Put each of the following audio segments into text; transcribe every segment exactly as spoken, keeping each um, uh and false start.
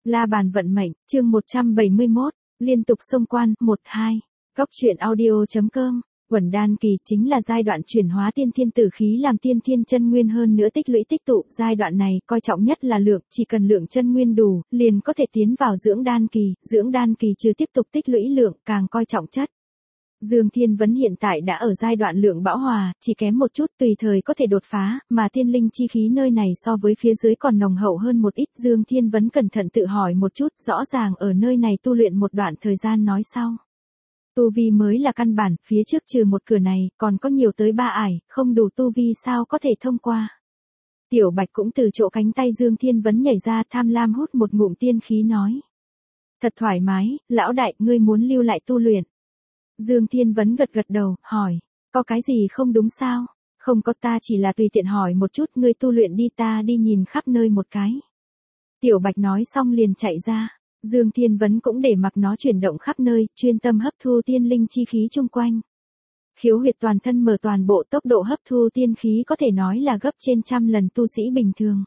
La bàn vận mệnh, chương một trăm bảy mươi mốt, liên tục xông quan, một, hai. Góc truyện audio.com, Quẩn đan kỳ chính là giai đoạn chuyển hóa tiên thiên tử khí làm tiên thiên chân nguyên hơn nữa tích lũy tích tụ. Giai đoạn này coi trọng nhất là lượng, chỉ cần lượng chân nguyên đủ, liền có thể tiến vào dưỡng đan kỳ. Dưỡng đan kỳ chưa tiếp tục tích lũy lượng, càng coi trọng chất. Dương Thiên Vấn hiện tại đã ở giai đoạn lượng bão hòa, chỉ kém một chút tùy thời có thể đột phá, mà tiên linh chi khí nơi này so với phía dưới còn nồng hậu hơn một ít. Dương Thiên Vấn cẩn thận tự hỏi một chút, rõ ràng ở nơi này tu luyện một đoạn thời gian nói sau. Tu vi mới là căn bản, phía trước trừ một cửa này, còn có nhiều tới ba ải, không đủ tu vi sao có thể thông qua. Tiểu Bạch cũng từ chỗ cánh tay Dương Thiên Vấn nhảy ra, tham lam hút một ngụm tiên khí nói. Thật thoải mái, lão đại, ngươi muốn lưu lại tu luyện. Dương Thiên Vấn gật gật đầu, hỏi, có cái gì không đúng sao? Không có, ta chỉ là tùy tiện hỏi một chút, ngươi tu luyện đi, ta đi nhìn khắp nơi một cái. Tiểu Bạch nói xong liền chạy ra, Dương Thiên Vấn cũng để mặc nó chuyển động khắp nơi, chuyên tâm hấp thu tiên linh chi khí chung quanh. Khiếu huyệt toàn thân mở toàn bộ, tốc độ hấp thu tiên khí có thể nói là gấp trên trăm lần tu sĩ bình thường.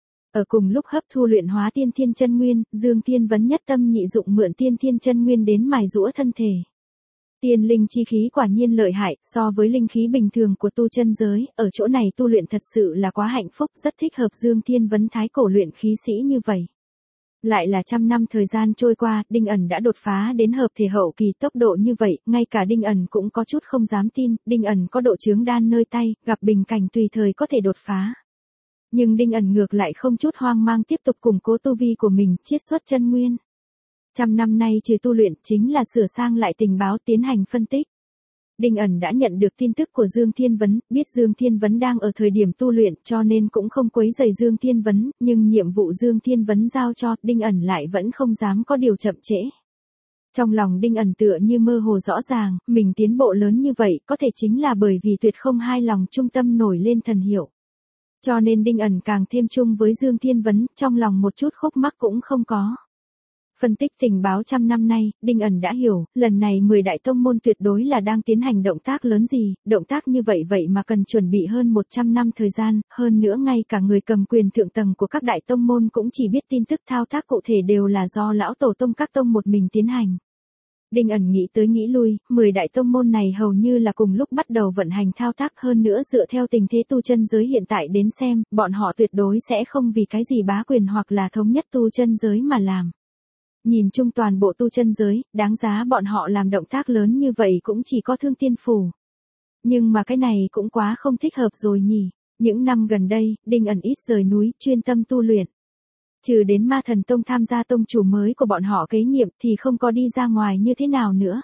Ở cùng lúc hấp thu luyện hóa tiên thiên chân nguyên, Dương Thiên Vấn nhất tâm nhị dụng mượn tiên thiên chân nguyên đến mài giũa thân thể. Tiên linh chi khí quả nhiên lợi hại, so với linh khí bình thường của tu chân giới, ở chỗ này tu luyện thật sự là quá hạnh phúc, rất thích hợp Dương Thiên Vấn thái cổ luyện khí sĩ như vậy. Lại là trăm năm thời gian trôi qua, Đinh ẩn đã đột phá đến hợp thể hậu kỳ, tốc độ như vậy, ngay cả Đinh ẩn cũng có chút không dám tin, Đinh ẩn có độ chướng đan nơi tay, gặp bình cảnh tùy thời có thể đột phá. Nhưng Đinh ẩn ngược lại không chút hoang mang tiếp tục củng cố tu vi của mình, chiết xuất chân nguyên. Trăm năm nay trừ tu luyện chính là sửa sang lại tình báo, tiến hành phân tích. Đinh ẩn đã nhận được tin tức của Dương Thiên Vấn, biết Dương Thiên Vấn đang ở thời điểm tu luyện cho nên cũng không quấy rầy Dương Thiên Vấn, nhưng nhiệm vụ Dương Thiên Vấn giao cho, Đinh ẩn lại vẫn không dám có điều chậm trễ. Trong lòng Đinh ẩn tựa như mơ hồ rõ ràng, mình tiến bộ lớn như vậy có thể chính là bởi vì tuyệt không hai lòng trung tâm nổi lên thần hiệu. Cho nên Đinh ẩn càng thêm chung với Dương Thiên Vấn, trong lòng một chút khúc mắc cũng không có. Phân tích tình báo trăm năm nay, Đinh ẩn đã hiểu, lần này mười đại tông môn tuyệt đối là đang tiến hành động tác lớn gì, động tác như vậy vậy mà cần chuẩn bị hơn một trăm năm thời gian, hơn nữa ngay cả người cầm quyền thượng tầng của các đại tông môn cũng chỉ biết tin tức thao tác cụ thể đều là do lão tổ tông các tông một mình tiến hành. Đinh ẩn nghĩ tới nghĩ lui, mười đại tông môn này hầu như là cùng lúc bắt đầu vận hành thao tác, hơn nữa dựa theo tình thế tu chân giới hiện tại đến xem, bọn họ tuyệt đối sẽ không vì cái gì bá quyền hoặc là thống nhất tu chân giới mà làm. Nhìn chung toàn bộ tu chân giới, đáng giá bọn họ làm động tác lớn như vậy cũng chỉ có Thương Tiên Phủ. Nhưng mà cái này cũng quá không thích hợp rồi nhỉ. Những năm gần đây, Đinh ẩn ít rời núi, chuyên tâm tu luyện. Trừ đến Ma Thần Tông tham gia tông chủ mới của bọn họ kế nhiệm thì không có đi ra ngoài như thế nào nữa.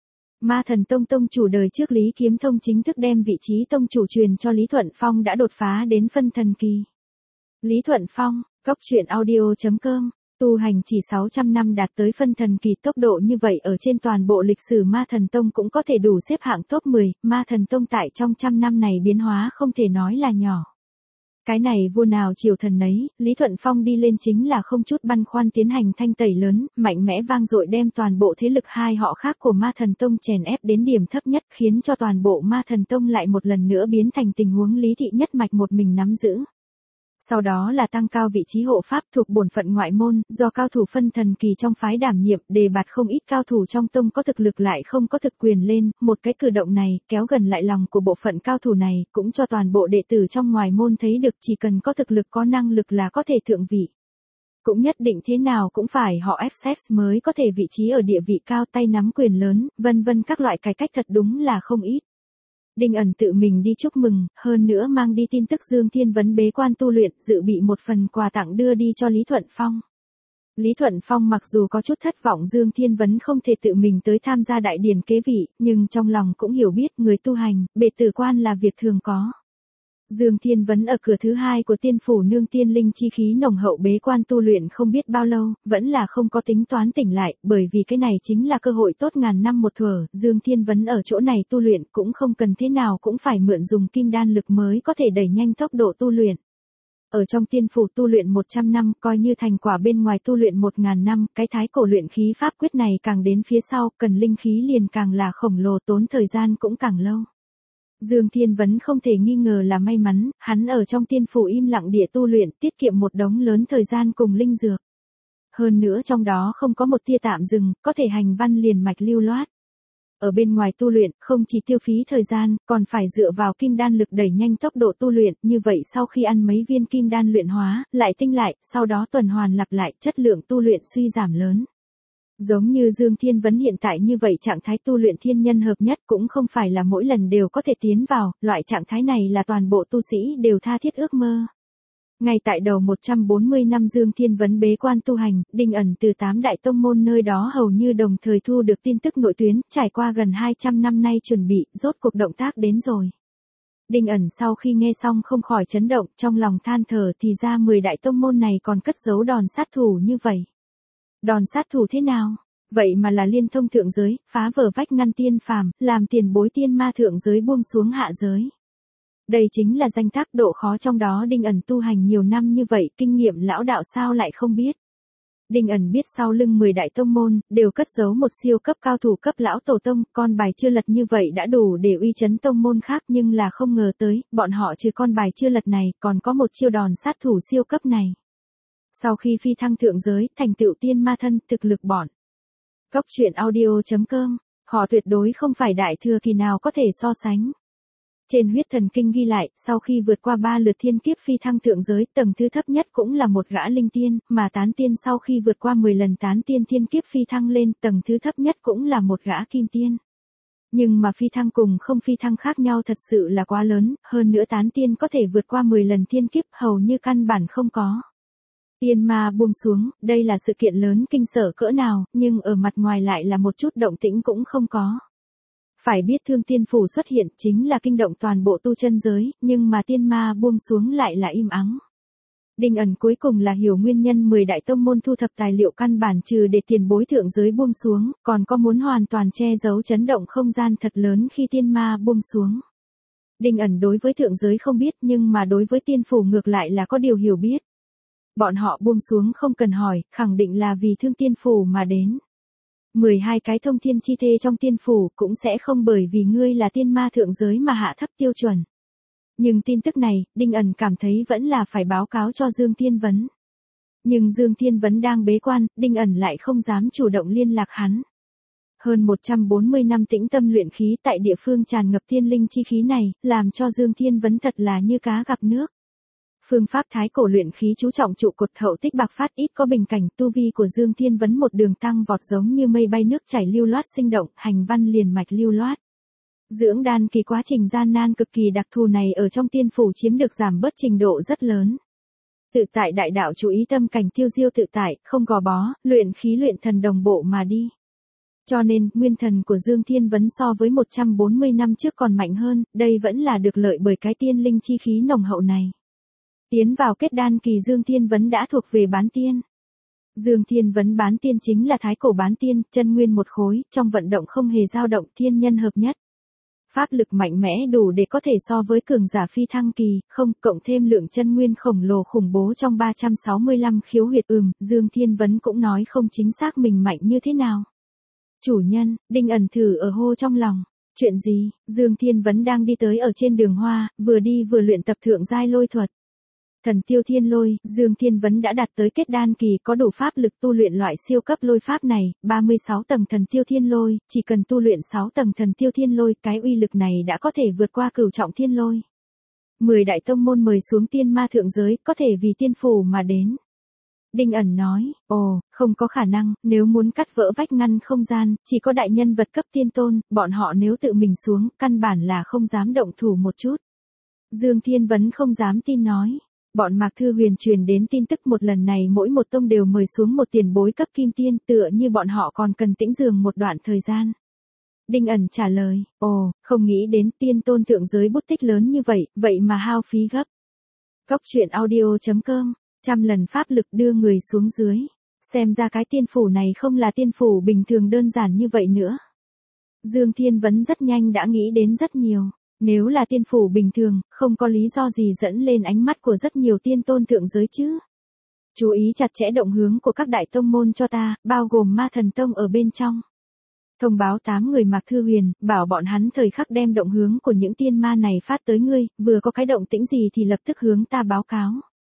Ma Thần Tông tông chủ đời trước Lý Kiếm Thông chính thức đem vị trí tông chủ truyền cho Lý Thuận Phong đã đột phá đến phân thần kỳ. Lý Thuận Phong, góc truyện audio.com. Tu hành chỉ sáu trăm năm đạt tới phân thần kỳ, tốc độ như vậy ở trên toàn bộ lịch sử Ma Thần Tông cũng có thể đủ xếp hạng top mười, Ma Thần Tông tại trong trăm năm này biến hóa không thể nói là nhỏ. Cái này vua nào triều thần nấy, Lý Thuận Phong đi lên chính là không chút băn khoăn tiến hành thanh tẩy lớn, mạnh mẽ vang dội đem toàn bộ thế lực hai họ khác của Ma Thần Tông chèn ép đến điểm thấp nhất, khiến cho toàn bộ Ma Thần Tông lại một lần nữa biến thành tình huống Lý Thị nhất mạch một mình nắm giữ. Sau đó là tăng cao vị trí hộ pháp thuộc bổn phận ngoại môn, do cao thủ phân thần kỳ trong phái đảm nhiệm, đề bạt không ít cao thủ trong tông có thực lực lại không có thực quyền lên, một cái cử động này, kéo gần lại lòng của bộ phận cao thủ này, cũng cho toàn bộ đệ tử trong ngoài môn thấy được chỉ cần có thực lực có năng lực là có thể thượng vị. Cũng nhất định thế nào cũng phải họ ép xét mới có thể vị trí ở địa vị cao, tay nắm quyền lớn, vân vân các loại cải cách thật đúng là không ít. Đinh ẩn tự mình đi chúc mừng, hơn nữa mang đi tin tức Dương Thiên Vấn bế quan tu luyện, dự bị một phần quà tặng đưa đi cho Lý Thuận Phong. Lý Thuận Phong mặc dù có chút thất vọng Dương Thiên Vấn không thể tự mình tới tham gia đại điển kế vị, nhưng trong lòng cũng hiểu biết người tu hành, bệ tử quan là việc thường có. Dương Thiên Vấn ở cửa thứ hai của Tiên Phủ nương tiên linh chi khí nồng hậu bế quan tu luyện không biết bao lâu, vẫn là không có tính toán tỉnh lại, bởi vì cái này chính là cơ hội tốt ngàn năm một thuở, Dương Thiên Vấn ở chỗ này tu luyện cũng không cần thế nào cũng phải mượn dùng kim đan lực mới có thể đẩy nhanh tốc độ tu luyện. Ở trong Tiên Phủ tu luyện một trăm năm coi như thành quả bên ngoài tu luyện một ngàn năm, cái thái cổ luyện khí pháp quyết này càng đến phía sau, cần linh khí liền càng là khổng lồ, tốn thời gian cũng càng lâu. Dương Thiên Vấn không thể nghi ngờ là may mắn, hắn ở trong Tiên Phủ im lặng địa tu luyện, tiết kiệm một đống lớn thời gian cùng linh dược. Hơn nữa trong đó không có một tia tạm dừng, có thể hành văn liền mạch lưu loát. Ở bên ngoài tu luyện, không chỉ tiêu phí thời gian, còn phải dựa vào kim đan lực đẩy nhanh tốc độ tu luyện, như vậy sau khi ăn mấy viên kim đan luyện hóa, lại tinh lại, sau đó tuần hoàn lặp lại, chất lượng tu luyện suy giảm lớn. Giống như Dương Thiên Vấn hiện tại như vậy trạng thái tu luyện thiên nhân hợp nhất cũng không phải là mỗi lần đều có thể tiến vào, loại trạng thái này là toàn bộ tu sĩ đều tha thiết ước mơ. Ngay tại đầu một trăm bốn mươi năm Dương Thiên Vấn bế quan tu hành, Đinh ẩn từ tám đại tông môn nơi đó hầu như đồng thời thu được tin tức nội tuyến, trải qua gần hai trăm năm nay chuẩn bị, rốt cuộc động tác đến rồi. Đinh ẩn sau khi nghe xong không khỏi chấn động, trong lòng than thở thì ra mười đại tông môn này còn cất giấu đòn sát thủ như vậy. Đòn sát thủ thế nào? Vậy mà là liên thông thượng giới, phá vỡ vách ngăn tiên phàm, làm tiền bối tiên ma thượng giới buông xuống hạ giới. Đây chính là danh tác độ khó trong đó Đinh ẩn tu hành nhiều năm như vậy, kinh nghiệm lão đạo sao lại không biết. Đinh ẩn biết sau lưng mười đại tông môn, đều cất giấu một siêu cấp cao thủ cấp lão tổ tông, con bài chưa lật như vậy đã đủ để uy chấn tông môn khác nhưng là không ngờ tới, bọn họ trừ con bài chưa lật này, còn có một chiêu đòn sát thủ siêu cấp này. Sau khi phi thăng thượng giới, thành tựu tiên ma thân, thực lực bọn. Góc truyện audio chấm com, họ tuyệt đối không phải đại thừa kỳ nào có thể so sánh. Trên huyết thần kinh ghi lại, sau khi vượt qua ba lượt thiên kiếp phi thăng thượng giới, tầng thứ thấp nhất cũng là một gã linh tiên, mà tán tiên sau khi vượt qua mười lần tán tiên thiên kiếp phi thăng lên, tầng thứ thấp nhất cũng là một gã kim tiên. Nhưng mà phi thăng cùng không phi thăng khác nhau thật sự là quá lớn, hơn nữa tán tiên có thể vượt qua mười lần thiên kiếp hầu như căn bản không có. Tiên ma buông xuống, đây là sự kiện lớn kinh sở cỡ nào, nhưng ở mặt ngoài lại là một chút động tĩnh cũng không có. Phải biết thương tiên phủ xuất hiện chính là kinh động toàn bộ tu chân giới, nhưng mà tiên ma buông xuống lại là im ắng. Đinh ẩn cuối cùng là hiểu nguyên nhân mười đại tông môn thu thập tài liệu căn bản trừ để tiền bối thượng giới buông xuống, còn có muốn hoàn toàn che giấu chấn động không gian thật lớn khi tiên ma buông xuống. Đinh ẩn đối với thượng giới không biết nhưng mà đối với tiên phủ ngược lại là có điều hiểu biết. Bọn họ buông xuống không cần hỏi, khẳng định là vì thương tiên phủ mà đến. mười hai cái thông thiên chi thê trong tiên phủ cũng sẽ không bởi vì ngươi là tiên ma thượng giới mà hạ thấp tiêu chuẩn. Nhưng tin tức này, Đinh ẩn cảm thấy vẫn là phải báo cáo cho Dương Thiên Vấn. Nhưng Dương Thiên Vấn đang bế quan, Đinh ẩn lại không dám chủ động liên lạc hắn. Hơn một trăm bốn mươi năm tĩnh tâm luyện khí tại địa phương tràn ngập thiên linh chi khí này, làm cho Dương Thiên Vấn thật là như cá gặp nước. Phương pháp thái cổ luyện khí chú trọng trụ cột hậu tích bạc phát ít có bình cảnh, tu vi của Dương Thiên Vấn một đường tăng vọt giống như mây bay nước chảy lưu loát sinh động, hành văn liền mạch lưu loát. Dưỡng đan kỳ quá trình gian nan cực kỳ đặc thù này ở trong tiên phủ chiếm được giảm bớt trình độ rất lớn. Tự tại đại đạo chú ý tâm cảnh tiêu diêu tự tại, không gò bó, luyện khí luyện thần đồng bộ mà đi. Cho nên, nguyên thần của Dương Thiên Vấn so với một trăm bốn mươi năm trước còn mạnh hơn, đây vẫn là được lợi bởi cái tiên linh chi khí nồng hậu này. Tiến vào kết đan kỳ Dương Thiên Vấn đã thuộc về bán tiên. Dương Thiên Vấn bán tiên chính là thái cổ bán tiên, chân nguyên một khối, trong vận động không hề dao động, thiên nhân hợp nhất. Pháp lực mạnh mẽ đủ để có thể so với cường giả phi thăng kỳ, không, cộng thêm lượng chân nguyên khổng lồ khủng bố trong ba trăm sáu mươi lăm khiếu huyệt ừm, Dương Thiên Vấn cũng nói không chính xác mình mạnh như thế nào. Chủ nhân, Đinh ẩn thử ở hô trong lòng. Chuyện gì? Dương Thiên Vấn đang đi tới ở trên đường hoa, vừa đi vừa luyện tập thượng giai lôi thuật. Thần tiêu thiên lôi, Dương Thiên Vấn đã đạt tới kết đan kỳ có đủ pháp lực tu luyện loại siêu cấp lôi pháp này, ba mươi sáu tầng thần tiêu thiên lôi, chỉ cần tu luyện sáu tầng thần tiêu thiên lôi, cái uy lực này đã có thể vượt qua cửu trọng thiên lôi. mười đại tông môn mời xuống tiên ma thượng giới, có thể vì tiên phủ mà đến. Đinh ẩn nói, ồ, không có khả năng, nếu muốn cắt vỡ vách ngăn không gian, chỉ có đại nhân vật cấp tiên tôn, bọn họ nếu tự mình xuống, căn bản là không dám động thủ một chút. Dương Thiên Vấn không dám tin nói. Bọn Mạc Thư Huyền truyền đến tin tức một lần này mỗi một tông đều mời xuống một tiền bối cấp kim tiên tựa như bọn họ còn cần tĩnh dưỡng một đoạn thời gian. Đinh ẩn trả lời, ồ, không nghĩ đến tiên tôn thượng giới bút tích lớn như vậy, vậy mà hao phí gấp. Góc truyện audio chấm com, trăm lần pháp lực đưa người xuống dưới. Xem ra cái tiên phủ này không là tiên phủ bình thường đơn giản như vậy nữa. Dương Thiên Vấn rất nhanh đã nghĩ đến rất nhiều. Nếu là tiên phủ bình thường, không có lý do gì dẫn lên ánh mắt của rất nhiều tiên tôn thượng giới chứ. Chú ý chặt chẽ động hướng của các đại tông môn cho ta, bao gồm ma thần tông ở bên trong. Thông báo tám người Mạc Thư Huyền, bảo bọn hắn thời khắc đem động hướng của những tiên ma này phát tới ngươi, vừa có cái động tĩnh gì thì lập tức hướng ta báo cáo.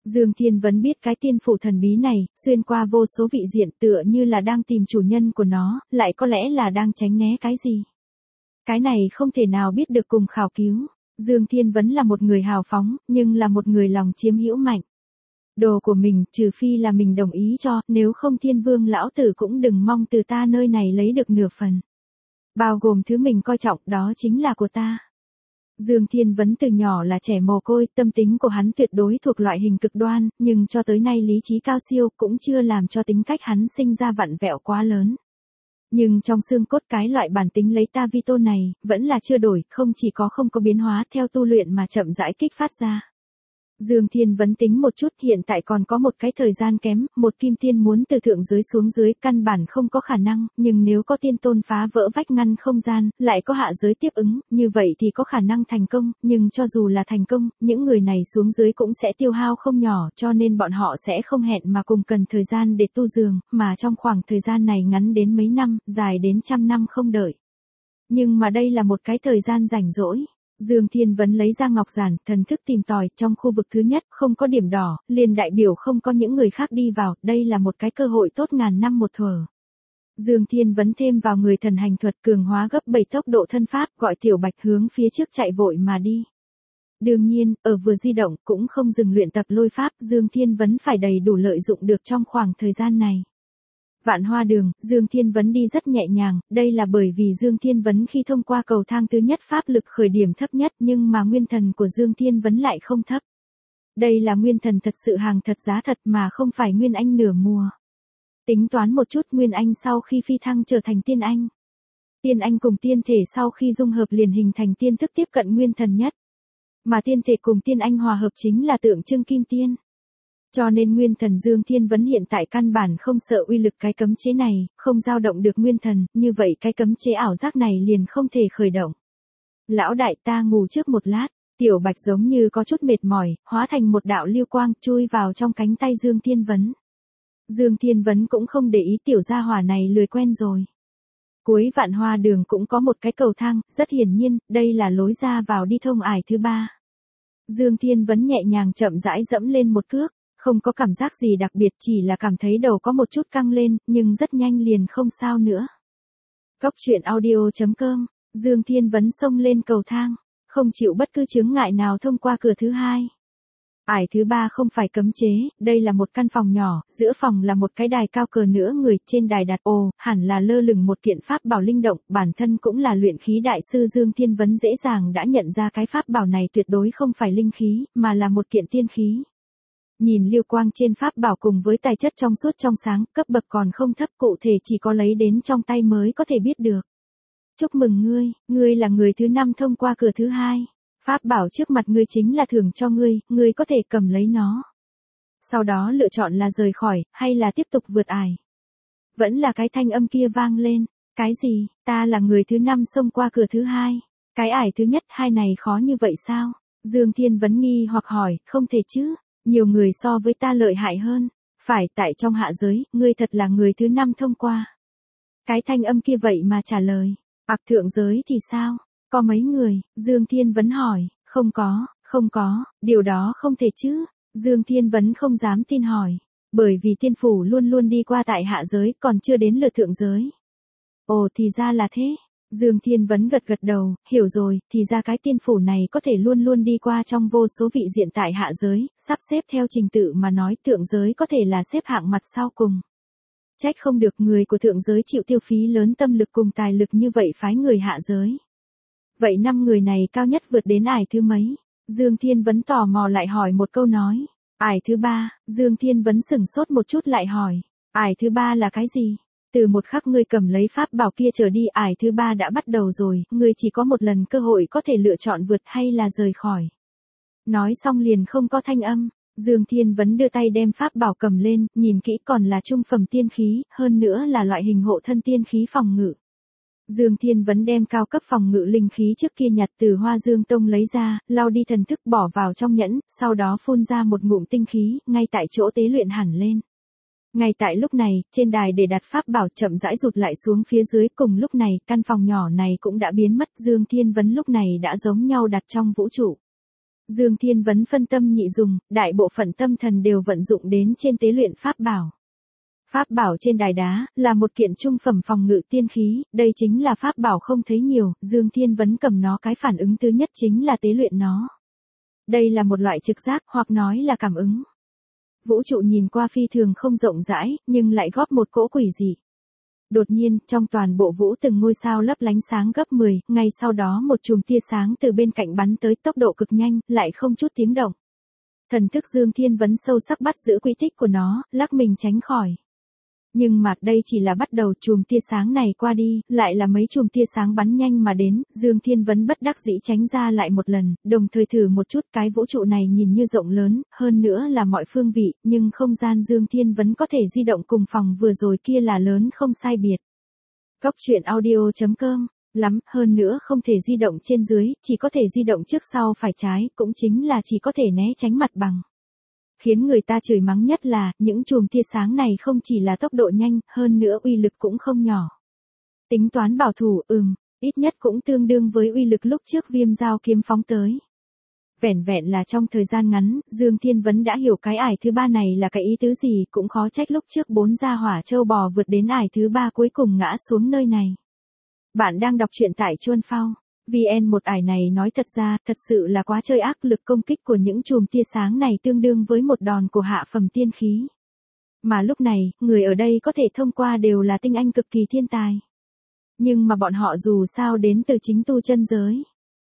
Dương Thiên Vấn biết cái tiên phủ thần bí này, xuyên qua vô số vị diện tựa như là đang tìm chủ nhân của nó, lại có lẽ là đang tránh né cái gì. Cái này không thể nào biết được cùng khảo cứu. Dương Thiên Vấn là một người hào phóng, nhưng là một người lòng chiếm hữu mạnh. Đồ của mình, trừ phi là mình đồng ý cho, nếu không Thiên Vương lão tử cũng đừng mong từ ta nơi này lấy được nửa phần. Bao gồm thứ mình coi trọng, đó chính là của ta. Dương Thiên Vấn từ nhỏ là trẻ mồ côi, tâm tính của hắn tuyệt đối thuộc loại hình cực đoan, nhưng cho tới nay lý trí cao siêu cũng chưa làm cho tính cách hắn sinh ra vặn vẹo quá lớn. Nhưng trong xương cốt cái loại bản tính lấy ta vi tôn này, vẫn là chưa đổi, không chỉ có không có biến hóa theo tu luyện mà chậm rãi kích phát ra. Dương Thiên Vấn tính một chút, hiện tại còn có một cái thời gian kém, một kim tiên muốn từ thượng giới xuống dưới căn bản không có khả năng, nhưng nếu có tiên tôn phá vỡ vách ngăn không gian, lại có hạ giới tiếp ứng, như vậy thì có khả năng thành công, nhưng cho dù là thành công, những người này xuống dưới cũng sẽ tiêu hao không nhỏ, cho nên bọn họ sẽ không hẹn mà cùng cần thời gian để tu dường, mà trong khoảng thời gian này ngắn đến mấy năm, dài đến trăm năm không đợi. Nhưng mà đây là một cái thời gian rảnh rỗi. Dương Thiên Vấn lấy ra ngọc giản, thần thức tìm tòi, trong khu vực thứ nhất, không có điểm đỏ, liền đại biểu không có những người khác đi vào, đây là một cái cơ hội tốt ngàn năm một thuở. Dương Thiên Vấn thêm vào người thần hành thuật cường hóa gấp bảy tốc độ thân pháp, gọi Tiểu Bạch hướng phía trước chạy vội mà đi. Đương nhiên, ở vừa di động, cũng không dừng luyện tập lôi pháp, Dương Thiên Vấn phải đầy đủ lợi dụng được trong khoảng thời gian này. Vạn Hoa Đường, Dương Thiên Vấn đi rất nhẹ nhàng, đây là bởi vì Dương Thiên Vấn khi thông qua cầu thang thứ nhất pháp lực khởi điểm thấp nhất nhưng mà nguyên thần của Dương Thiên Vấn lại không thấp. Đây là nguyên thần thật sự hàng thật giá thật mà không phải nguyên anh nửa mùa. Tính toán một chút, nguyên anh sau khi phi thăng trở thành tiên anh. Tiên anh cùng tiên thể sau khi dung hợp liền hình thành tiên thức tiếp cận nguyên thần nhất. Mà tiên thể cùng tiên anh hòa hợp chính là tượng trưng kim tiên. Cho nên nguyên thần Dương Thiên Vấn hiện tại căn bản không sợ uy lực cái cấm chế này, không dao động được nguyên thần, như vậy cái cấm chế ảo giác này liền không thể khởi động. Lão đại, ta ngủ trước một lát, Tiểu Bạch giống như có chút mệt mỏi, hóa thành một đạo lưu quang chui vào trong cánh tay Dương Thiên Vấn. Dương Thiên Vấn cũng không để ý tiểu gia hỏa này lười quen rồi. Cuối Vạn Hoa Đường cũng có một cái cầu thang, rất hiển nhiên, đây là lối ra vào đi thông ải thứ ba. Dương Thiên Vấn nhẹ nhàng chậm rãi dẫm lên một cước. Không có cảm giác gì đặc biệt, chỉ là cảm thấy đầu có một chút căng lên, nhưng rất nhanh liền không sao nữa. Cốc truyện audio chấm com, Dương Thiên Vấn xông lên cầu thang, không chịu bất cứ chướng ngại nào thông qua cửa thứ hai. Ải thứ ba không phải cấm chế, đây là một căn phòng nhỏ, giữa phòng là một cái đài cao cờ nửa người, trên đài đặt ồ, hẳn là lơ lửng một kiện pháp bảo linh động, bản thân cũng là luyện khí đại sư Dương Thiên Vấn dễ dàng đã nhận ra cái pháp bảo này tuyệt đối không phải linh khí, mà là một kiện tiên khí. Nhìn liêu quang trên pháp bảo cùng với tài chất trong suốt trong sáng, cấp bậc còn không thấp, cụ thể chỉ có lấy đến trong tay mới có thể biết được. Chúc mừng ngươi, ngươi là người thứ năm thông qua cửa thứ hai. Pháp bảo trước mặt ngươi chính là thưởng cho ngươi, ngươi có thể cầm lấy nó. Sau đó lựa chọn là rời khỏi, hay là tiếp tục vượt ải. Vẫn là cái thanh âm kia vang lên, cái gì, ta là người thứ năm xông qua cửa thứ hai. Cái ải thứ nhất hai này khó như vậy sao? Dương Thiên Vấn nghi hoặc hỏi, không thể chứ. Nhiều người so với ta lợi hại hơn. Phải, tại trong hạ giới, ngươi thật là người thứ năm thông qua. Cái thanh âm kia vậy mà trả lời. Ặc thượng giới thì sao? Có mấy người? Dương Thiên Vấn hỏi. Không có, không có, điều đó không thể chứ. Dương Thiên Vấn không dám tin hỏi. Bởi vì tiên phủ luôn luôn đi qua tại hạ giới, còn chưa đến lượt thượng giới. Ồ thì ra là thế. Dương Thiên Vấn gật gật đầu, hiểu rồi, thì ra cái tiên phủ này có thể luôn luôn đi qua trong vô số vị diện tại hạ giới, sắp xếp theo trình tự mà nói thượng giới có thể là xếp hạng mặt sau cùng. Trách không được người của thượng giới chịu tiêu phí lớn tâm lực cùng tài lực như vậy phái người hạ giới. Vậy năm người này cao nhất vượt đến ải thứ mấy? Dương Thiên Vấn tò mò lại hỏi một câu nói. Ải thứ ba, Dương Thiên Vấn sửng sốt một chút lại hỏi. Ải thứ ba là cái gì? Từ một khắc ngươi cầm lấy pháp bảo kia trở đi, ải thứ ba đã bắt đầu rồi, ngươi chỉ có một lần cơ hội có thể lựa chọn vượt hay là rời khỏi. Nói xong liền không có thanh âm, Dương Thiên Vấn đưa tay đem pháp bảo cầm lên, nhìn kỹ còn là trung phẩm tiên khí, hơn nữa là loại hình hộ thân tiên khí phòng ngự. Dương Thiên Vấn đem cao cấp phòng ngự linh khí trước kia nhặt từ Hoa Dương Tông lấy ra, lau đi thần thức bỏ vào trong nhẫn, sau đó phun ra một ngụm tinh khí, ngay tại chỗ tế luyện hẳn lên. Ngay tại lúc này, trên đài để đặt pháp bảo chậm rãi rụt lại xuống phía dưới, cùng lúc này, căn phòng nhỏ này cũng đã biến mất, Dương Thiên Vấn lúc này đã giống nhau đặt trong vũ trụ. Dương Thiên Vấn phân tâm nhị dùng, đại bộ phận tâm thần đều vận dụng đến trên tế luyện pháp bảo. Pháp bảo trên đài đá, là một kiện trung phẩm phòng ngự tiên khí, đây chính là pháp bảo không thấy nhiều, Dương Thiên Vấn cầm nó cái phản ứng thứ nhất chính là tế luyện nó. Đây là một loại trực giác, hoặc nói là cảm ứng. Vũ trụ nhìn qua phi thường không rộng rãi, nhưng lại góp một cỗ quỷ dị. Đột nhiên, trong toàn bộ vũ từng ngôi sao lấp lánh sáng gấp mười, ngay sau đó một chùm tia sáng từ bên cạnh bắn tới tốc độ cực nhanh, lại không chút tiếng động. Thần thức Dương Thiên Vấn sâu sắc bắt giữ quy tích của nó, lắc mình tránh khỏi. Nhưng mà đây chỉ là bắt đầu, chùm tia sáng này qua đi, lại là mấy chùm tia sáng bắn nhanh mà đến, Dương Thiên Vấn bất đắc dĩ tránh ra lại một lần, đồng thời thử một chút, cái vũ trụ này nhìn như rộng lớn, hơn nữa là mọi phương vị, nhưng không gian Dương Thiên Vấn có thể di động cùng phòng vừa rồi kia là lớn không sai biệt. Góc truyện audio chấm com, lắm, hơn nữa không thể di động trên dưới, chỉ có thể di động trước sau phải trái, cũng chính là chỉ có thể né tránh mặt bằng. Khiến người ta chửi mắng nhất là, những chùm tia sáng này không chỉ là tốc độ nhanh, hơn nữa uy lực cũng không nhỏ. Tính toán bảo thủ, ừm, ít nhất cũng tương đương với uy lực lúc trước Viêm Dao kiếm phóng tới. Vẻn vẹn là trong thời gian ngắn, Dương Thiên Vấn đã hiểu cái ải thứ ba này là cái ý tứ gì, cũng khó trách lúc trước bốn gia hỏa châu bò vượt đến ải thứ ba cuối cùng ngã xuống nơi này. Bạn đang đọc truyện tại Chuan Phao. vê en một ải này nói thật ra, thật sự là quá chơi ác, lực công kích của những chùm tia sáng này tương đương với một đòn của hạ phẩm tiên khí. Mà lúc này, người ở đây có thể thông qua đều là tinh anh cực kỳ thiên tài. Nhưng mà bọn họ dù sao đến từ chính tu chân giới.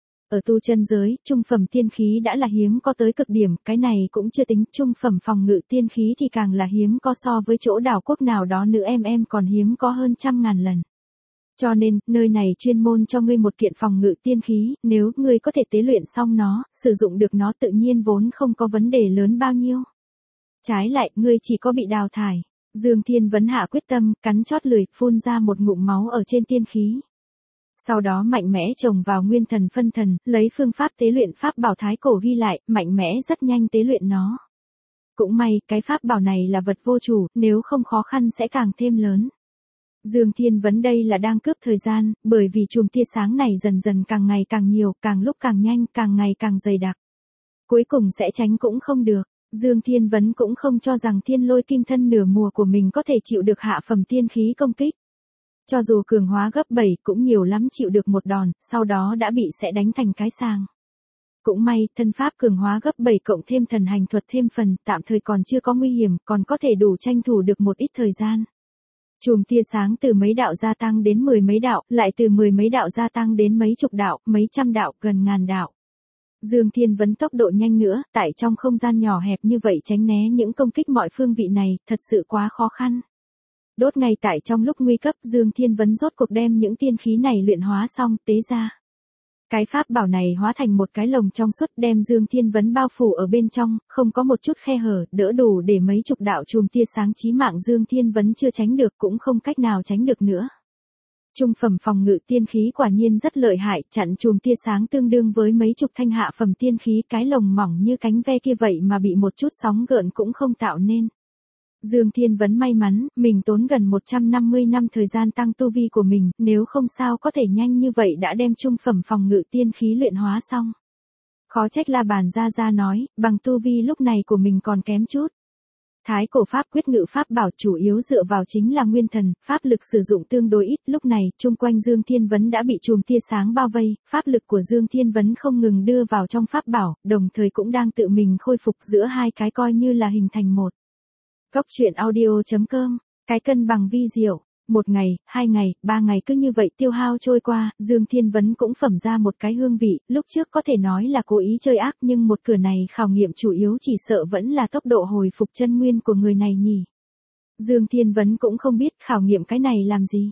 Ở tu chân giới, trung phẩm tiên khí đã là hiếm có tới cực điểm, cái này cũng chưa tính, trung phẩm phòng ngự tiên khí thì càng là hiếm có, so với chỗ đảo quốc nào đó nữ em em còn hiếm có hơn trăm ngàn lần. Cho nên, nơi này chuyên môn cho ngươi một kiện phòng ngự tiên khí, nếu ngươi có thể tế luyện xong nó, sử dụng được nó tự nhiên vốn không có vấn đề lớn bao nhiêu. Trái lại, ngươi chỉ có bị đào thải. Dương Thiên Vấn hạ quyết tâm, cắn chót lưỡi, phun ra một ngụm máu ở trên tiên khí. Sau đó mạnh mẽ trồng vào nguyên thần phân thần, lấy phương pháp tế luyện pháp bảo thái cổ ghi lại, mạnh mẽ rất nhanh tế luyện nó. Cũng may, cái pháp bảo này là vật vô chủ, nếu không khó khăn sẽ càng thêm lớn. Dương Thiên Vấn đây là đang cướp thời gian, bởi vì chùm tia sáng này dần dần càng ngày càng nhiều, càng lúc càng nhanh, càng ngày càng dày đặc. Cuối cùng sẽ tránh cũng không được. Dương Thiên Vấn cũng không cho rằng thiên lôi kim thân nửa mùa của mình có thể chịu được hạ phẩm tiên khí công kích. Cho dù cường hóa gấp bảy cũng nhiều lắm chịu được một đòn, sau đó đã bị sẽ đánh thành cái sàng. Cũng may, thân pháp cường hóa gấp bảy cộng thêm thần hành thuật thêm phần, tạm thời còn chưa có nguy hiểm, còn có thể đủ tranh thủ được một ít thời gian. Chùm tia sáng từ mấy đạo gia tăng đến mười mấy đạo, lại từ mười mấy đạo gia tăng đến mấy chục đạo, mấy trăm đạo, gần ngàn đạo. Dương Thiên Vấn tốc độ nhanh nữa, tại trong không gian nhỏ hẹp như vậy tránh né những công kích mọi phương vị này, thật sự quá khó khăn. Đốt ngay tại trong lúc nguy cấp, Dương Thiên Vấn rốt cuộc đem những tiên khí này luyện hóa xong, tế ra. Cái pháp bảo này hóa thành một cái lồng trong suốt đem Dương Thiên Vấn bao phủ ở bên trong, không có một chút khe hở, đỡ đủ để mấy chục đạo chùm tia sáng chí mạng Dương Thiên Vấn chưa tránh được cũng không cách nào tránh được nữa. Trung phẩm phòng ngự tiên khí quả nhiên rất lợi hại, chặn chùm tia sáng tương đương với mấy chục thanh hạ phẩm tiên khí, cái lồng mỏng như cánh ve kia vậy mà bị một chút sóng gợn cũng không tạo nên. Dương Thiên Vấn may mắn, mình tốn gần một trăm năm mươi năm thời gian tăng tu vi của mình, nếu không sao có thể nhanh như vậy đã đem trung phẩm phòng ngự tiên khí luyện hóa xong. Khó trách La Bàn Gia Gia nói, bằng tu vi lúc này của mình còn kém chút. Thái cổ pháp quyết ngự pháp bảo chủ yếu dựa vào chính là nguyên thần, pháp lực sử dụng tương đối ít, lúc này, chung quanh Dương Thiên Vấn đã bị chùm tia sáng bao vây, pháp lực của Dương Thiên Vấn không ngừng đưa vào trong pháp bảo, đồng thời cũng đang tự mình khôi phục giữa hai cái coi như là hình thành một. Góc truyện audio chấm com, cái cân bằng vi diệu. Một ngày, hai ngày, ba ngày cứ như vậy tiêu hao trôi qua, Dương Thiên Vấn cũng phẩm ra một cái hương vị, lúc trước có thể nói là cố ý chơi ác nhưng một cửa này khảo nghiệm chủ yếu chỉ sợ vẫn là tốc độ hồi phục chân nguyên của người này nhỉ. Dương Thiên Vấn cũng không biết khảo nghiệm cái này làm gì.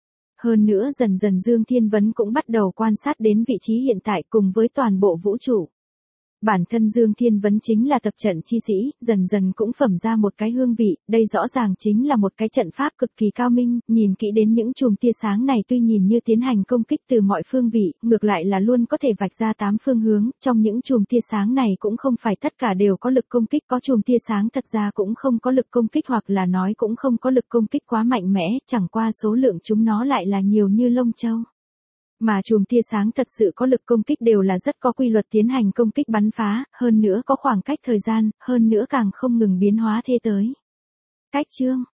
Hơn nữa dần dần Dương Thiên Vấn cũng bắt đầu quan sát đến vị trí hiện tại cùng với toàn bộ vũ trụ. Bản thân Dương Thiên Vấn chính là tập trận chi sĩ, dần dần cũng phẩm ra một cái hương vị, đây rõ ràng chính là một cái trận pháp cực kỳ cao minh, nhìn kỹ đến những chùm tia sáng này tuy nhìn như tiến hành công kích từ mọi phương vị, ngược lại là luôn có thể vạch ra tám phương hướng, trong những chùm tia sáng này cũng không phải tất cả đều có lực công kích, có chùm tia sáng thật ra cũng không có lực công kích hoặc là nói cũng không có lực công kích quá mạnh mẽ, chẳng qua số lượng chúng nó lại là nhiều như lông châu. Mà chùm tia sáng thật sự có lực công kích đều là rất có quy luật tiến hành công kích bắn phá, hơn nữa có khoảng cách thời gian, hơn nữa càng không ngừng biến hóa thế tới. Cách chương